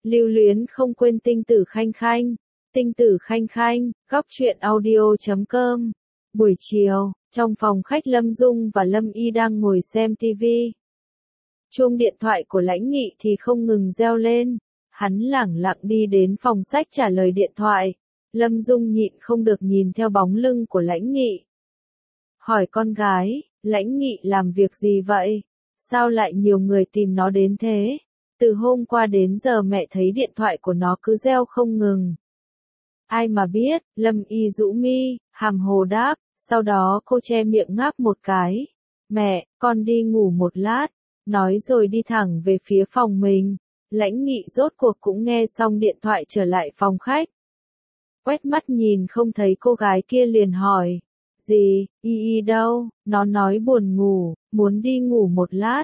Lưu luyến không quên tinh tử khanh khanh. Tinh tử khanh khanh, góc truyện audio.com. Buổi chiều, trong phòng khách Lâm Dung và Lâm Y đang ngồi xem TV. Chuông điện thoại của Lãnh Nghị thì không ngừng reo lên. Hắn lẳng lặng đi đến phòng sách trả lời điện thoại. Lâm Dung nhịn không được nhìn theo bóng lưng của Lãnh Nghị. Hỏi con gái, Lãnh Nghị làm việc gì vậy? Sao lại nhiều người tìm nó đến thế? Từ hôm qua đến giờ mẹ thấy điện thoại của nó cứ reo không ngừng. Ai mà biết, Lâm Y rũ mi, hàm hồ đáp, sau đó cô che miệng ngáp một cái. Mẹ, con đi ngủ một lát, nói rồi đi thẳng về phía phòng mình. Lãnh Nghị rốt cuộc cũng nghe xong điện thoại trở lại phòng khách. Quét mắt nhìn không thấy cô gái kia liền hỏi. Gì, Y đâu? Nó nói buồn ngủ, muốn đi ngủ một lát.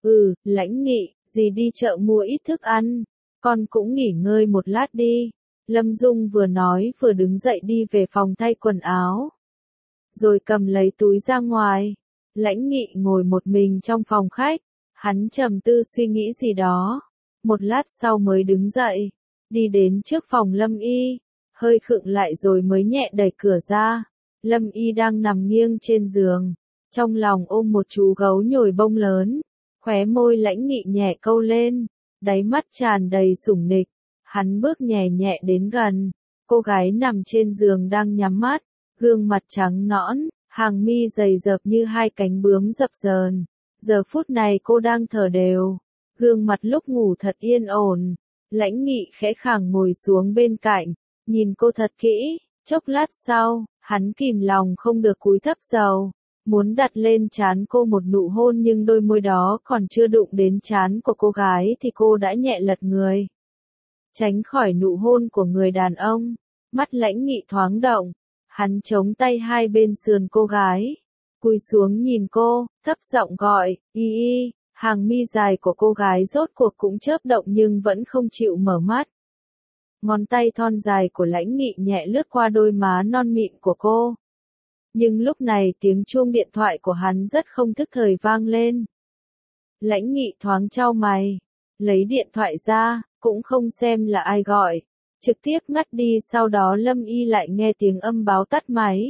Lãnh Nghị, dì đi chợ mua ít thức ăn. Con cũng nghỉ ngơi một lát đi. Lâm Dung vừa nói vừa đứng dậy đi về phòng thay quần áo. Rồi cầm lấy túi ra ngoài. Lãnh Nghị ngồi một mình trong phòng khách. Hắn trầm tư suy nghĩ gì đó. Một lát sau mới đứng dậy. Đi đến trước phòng Lâm Y. Hơi khựng lại rồi mới nhẹ đẩy cửa ra. Lâm Y đang nằm nghiêng trên giường. Trong lòng ôm một chú gấu nhồi bông lớn. Khóe môi Lãnh Nghị nhẹ câu lên. Đáy mắt tràn đầy sủng nịch. Hắn bước nhẹ nhẹ đến gần. Cô gái nằm trên giường đang nhắm mắt. Gương mặt trắng nõn, hàng mi dày dập như hai cánh bướm dập dờn. Giờ phút này cô đang thở đều. Gương mặt lúc ngủ thật yên ổn. Lãnh Nghị khẽ khàng ngồi xuống bên cạnh. Nhìn cô thật kỹ. Chốc lát sau, hắn kìm lòng không được cúi thấp đầu. Muốn đặt lên trán cô một nụ hôn nhưng đôi môi đó còn chưa đụng đến trán của cô gái thì cô đã nhẹ lật người. Tránh khỏi nụ hôn của người đàn ông. Mắt Lãnh Nghị thoáng động. Hắn chống tay hai bên sườn cô gái. Cúi xuống nhìn cô, thấp giọng gọi, Y. Hàng mi dài của cô gái rốt cuộc cũng chớp động nhưng vẫn không chịu mở mắt. Ngón tay thon dài của Lãnh Nghị nhẹ lướt qua đôi má non mịn của cô. Nhưng lúc này tiếng chuông điện thoại của hắn rất không thức thời vang lên. Lãnh Nghị thoáng chau mày, lấy điện thoại ra, cũng không xem là ai gọi, trực tiếp ngắt đi. Sau đó Lâm Y lại nghe tiếng âm báo tắt máy.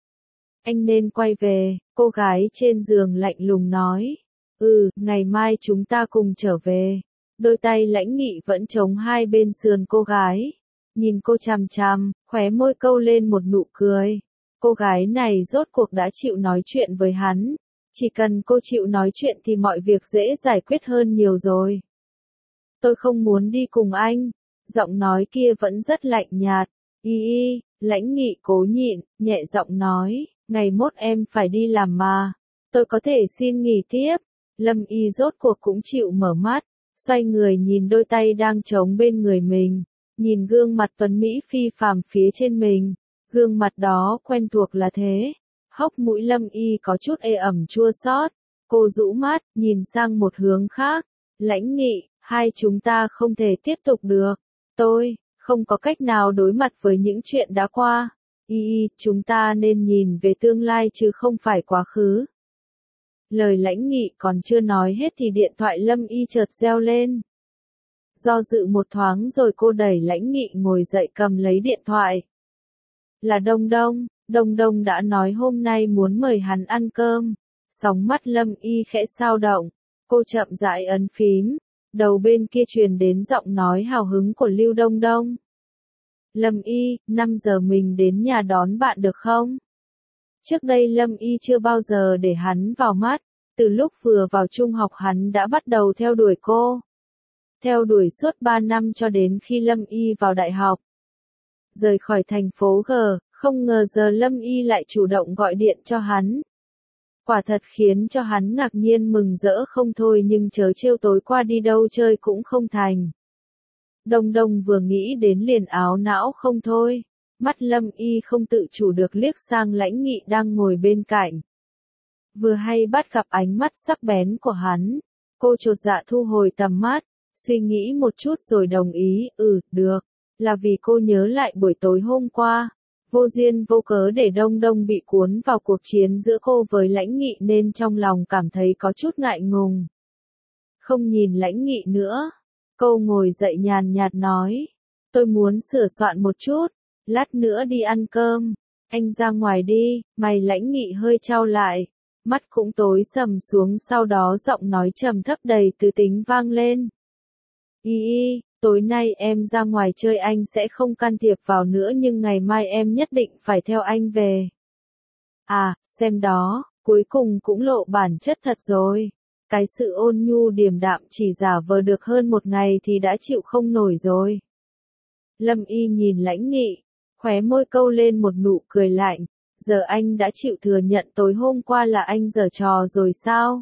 Anh nên quay về, cô gái trên giường lạnh lùng nói. Ngày mai chúng ta cùng trở về. Đôi tay Lãnh Nghị vẫn chống hai bên sườn cô gái. Nhìn cô chằm chằm, khóe môi câu lên một nụ cười. Cô gái này rốt cuộc đã chịu nói chuyện với hắn. Chỉ cần cô chịu nói chuyện thì mọi việc dễ giải quyết hơn nhiều rồi. Tôi không muốn đi cùng anh. Giọng nói kia vẫn rất lạnh nhạt. Y. Lãnh Nghị cố nhịn, nhẹ giọng nói. Ngày mốt em phải đi làm mà. Tôi có thể xin nghỉ tiếp. Lâm Y rốt cuộc cũng chịu mở mắt. Xoay người nhìn đôi tay đang chống bên người mình. Nhìn gương mặt tuấn Mỹ phi phàm phía trên mình. Gương mặt đó quen thuộc là thế. Hốc mũi Lâm Y có chút ê ẩm chua xót. Cô rũ mắt, nhìn sang một hướng khác. Lãnh Nghị, hai chúng ta không thể tiếp tục được. Tôi không có cách nào đối mặt với những chuyện đã qua. Y, chúng ta nên nhìn về tương lai chứ không phải quá khứ. Lời Lãnh Nghị còn chưa nói hết thì điện thoại Lâm Y chợt reo lên. Do dự một thoáng rồi cô đẩy Lãnh Nghị ngồi dậy cầm lấy điện thoại. Là Đông Đông. Đông Đông đã nói hôm nay muốn mời hắn ăn cơm. Sóng mắt Lâm Y khẽ xao động. Cô chậm rãi ấn phím. Đầu bên kia truyền đến giọng nói hào hứng của Lưu Đông Đông. Lâm Y, 5 giờ mình đến nhà đón bạn được không? Trước đây Lâm Y chưa bao giờ để hắn vào mắt. Từ lúc vừa vào trung học hắn đã bắt đầu theo đuổi cô. Theo đuổi suốt 3 năm cho đến khi Lâm Y vào đại học. Rời khỏi thành phố G, không ngờ giờ Lâm Y lại chủ động gọi điện cho hắn. Quả thật khiến cho hắn ngạc nhiên mừng rỡ không thôi nhưng chớ trêu tối qua đi đâu chơi cũng không thành. Đông Đông vừa nghĩ đến liền áo não không thôi. Mắt Lâm Y không tự chủ được liếc sang Lãnh Nghị đang ngồi bên cạnh. Vừa hay bắt gặp ánh mắt sắc bén của hắn. Cô chột dạ thu hồi tầm mắt, suy nghĩ một chút rồi đồng ý, được. Là vì cô nhớ lại buổi tối hôm qua. Vô duyên vô cớ để Đông Đông bị cuốn vào cuộc chiến giữa cô với Lãnh Nghị nên trong lòng cảm thấy có chút ngại ngùng. Không nhìn Lãnh Nghị nữa. Cô ngồi dậy nhàn nhạt nói. Tôi muốn sửa soạn một chút, lát nữa đi ăn cơm. Anh ra ngoài đi, mày Lãnh Nghị hơi chau lại. Mắt cũng tối sầm xuống, sau đó giọng nói trầm thấp đầy từ tính vang lên. Y, tối nay em ra ngoài chơi anh sẽ không can thiệp vào nữa, nhưng ngày mai em nhất định phải theo anh về. À, xem đó, cuối cùng cũng lộ bản chất thật rồi. Cái sự ôn nhu điềm đạm chỉ giả vờ được hơn một ngày thì đã chịu không nổi rồi. Lâm Y nhìn Lãnh Nghị, khóe môi câu lên một nụ cười lạnh. Giờ anh đã chịu thừa nhận tối hôm qua là anh giở trò rồi sao?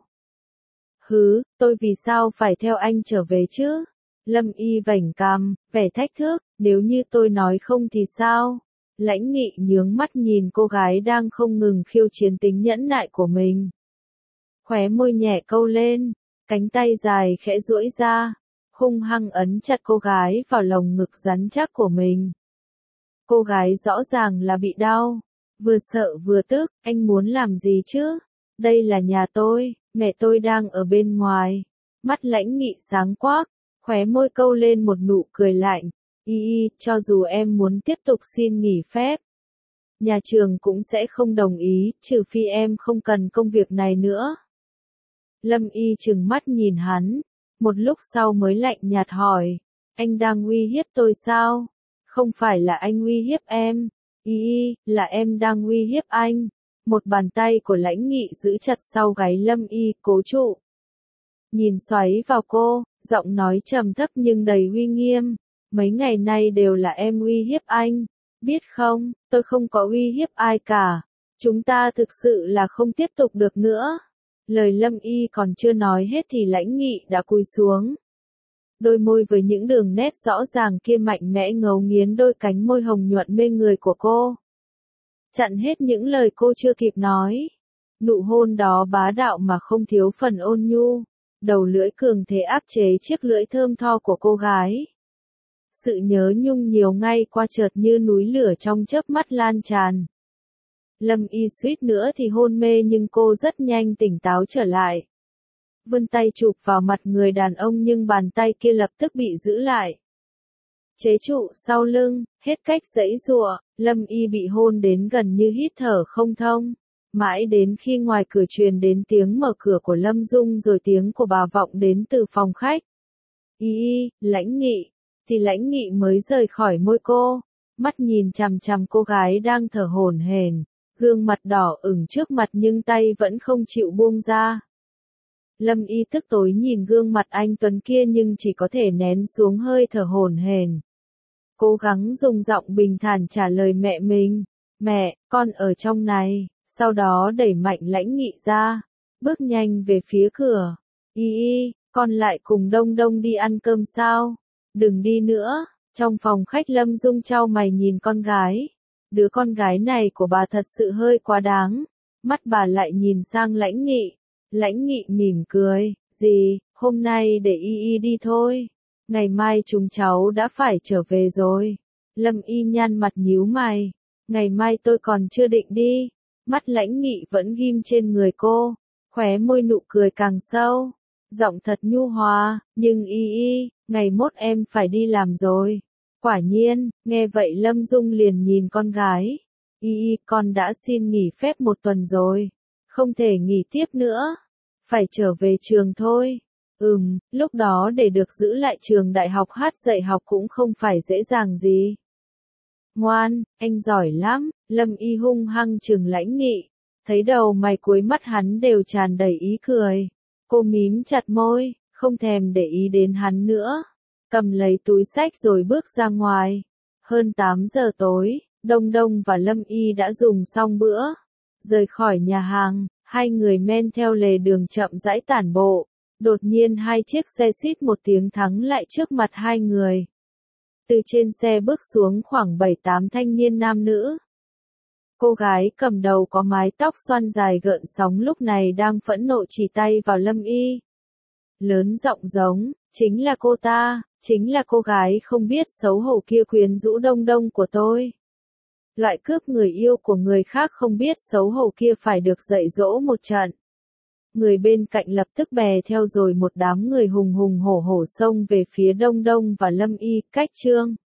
Hứ, tôi vì sao phải theo anh trở về chứ? Lâm Y vảnh cằm, vẻ thách thức, nếu như tôi nói không thì sao? Lãnh Nghị nhướng mắt nhìn cô gái đang không ngừng khiêu chiến tính nhẫn nại của mình. Khóe môi nhẹ câu lên, cánh tay dài khẽ duỗi ra, hung hăng ấn chặt cô gái vào lồng ngực rắn chắc của mình. Cô gái rõ ràng là bị đau, vừa sợ vừa tức, anh muốn làm gì chứ? Đây là nhà tôi, mẹ tôi đang ở bên ngoài. Mắt Lãnh Nghị sáng quắc, khóe môi câu lên một nụ cười lạnh. Y, cho dù em muốn tiếp tục xin nghỉ phép, nhà trường cũng sẽ không đồng ý, trừ phi em không cần công việc này nữa. Lâm Y trừng mắt nhìn hắn, một lúc sau mới lạnh nhạt hỏi, anh đang uy hiếp tôi sao? Không phải là anh uy hiếp em, Y, là em đang uy hiếp anh. Một bàn tay của Lãnh Nghị giữ chặt sau gáy Lâm Y, cố trụ. Nhìn xoáy vào cô, giọng nói trầm thấp nhưng đầy uy nghiêm. Mấy ngày nay đều là em uy hiếp anh. Biết không, tôi không có uy hiếp ai cả. Chúng ta thực sự là không tiếp tục được nữa. Lời Lâm Y còn chưa nói hết thì Lãnh Nghị đã cúi xuống. Đôi môi với những đường nét rõ ràng kia mạnh mẽ ngấu nghiến đôi cánh môi hồng nhuận mê người của cô. Chặn hết những lời cô chưa kịp nói. Nụ hôn đó bá đạo mà không thiếu phần ôn nhu. Đầu lưỡi cường thế áp chế chiếc lưỡi thơm tho của cô gái. Sự nhớ nhung nhiều ngay qua chợt như núi lửa trong chớp mắt lan tràn. Lâm Y suýt nữa thì hôn mê nhưng cô rất nhanh tỉnh táo trở lại. Vươn tay chụp vào mặt người đàn ông nhưng bàn tay kia lập tức bị giữ lại. Chế trụ sau lưng, hết cách giãy giụa, Lâm Y bị hôn đến gần như hít thở không thông. Mãi đến khi ngoài cửa truyền đến tiếng mở cửa của Lâm Dung rồi tiếng của bà vọng đến từ phòng khách. Y, Lãnh Nghị, thì Lãnh Nghị mới rời khỏi môi cô, mắt nhìn chằm chằm cô gái đang thở hổn hển, gương mặt đỏ ửng trước mặt nhưng tay vẫn không chịu buông ra. Lâm Y tức tối nhìn gương mặt anh tuấn kia nhưng chỉ có thể nén xuống hơi thở hổn hển. Cố gắng dùng giọng bình thản trả lời mẹ mình, mẹ, con ở trong này, sau đó đẩy mạnh Lãnh Nghị ra, bước nhanh về phía cửa. Y, con lại cùng Đông Đông đi ăn cơm sao? Đừng đi nữa. Trong phòng khách Lâm Dung chau mày nhìn con gái. Đứa con gái này của bà thật sự hơi quá đáng. Mắt bà lại nhìn sang Lãnh Nghị. Lãnh Nghị mỉm cười, gì, hôm nay để Y đi thôi. Ngày mai chúng cháu đã phải trở về rồi. Lâm Y nhăn mặt nhíu mày. Ngày mai tôi còn chưa định đi. Mắt Lãnh Nghị vẫn ghim trên người cô. Khóe môi nụ cười càng sâu. Giọng thật nhu hòa, nhưng Y, ngày mốt em phải đi làm rồi. Quả nhiên, nghe vậy Lâm Dung liền nhìn con gái. Y, con đã xin nghỉ phép 1 tuần rồi. Không thể nghỉ tiếp nữa. Phải trở về trường thôi. Lúc đó để được giữ lại trường đại học hát dạy học cũng không phải dễ dàng gì. Ngoan, anh giỏi lắm, Lâm Y hung hăng trừng Lãnh Nghị. Thấy đầu mày cuối mắt hắn đều tràn đầy ý cười. Cô mím chặt môi, không thèm để ý đến hắn nữa. Cầm lấy túi xách rồi bước ra ngoài. Hơn 8 giờ tối, Đông Đông và Lâm Y đã dùng xong bữa. Rời khỏi nhà hàng, hai người men theo lề đường chậm rãi tản bộ. Đột nhiên hai chiếc xe xít một tiếng thắng lại trước mặt hai người. Từ trên xe bước xuống khoảng 7-8 thanh niên nam nữ. Cô gái cầm đầu có mái tóc xoăn dài gợn sóng lúc này đang phẫn nộ chỉ tay vào Lâm Y. Lớn giọng giống, chính là cô ta, chính là cô gái không biết xấu hổ kia quyến rũ Đông Đông của tôi. Loại cướp người yêu của người khác không biết xấu hổ kia phải được dạy dỗ một trận. người bên cạnh lập tức bè theo rồi một đám người hùng hùng hổ hổ xông về phía Đông Đông và Lâm Y, cách Trương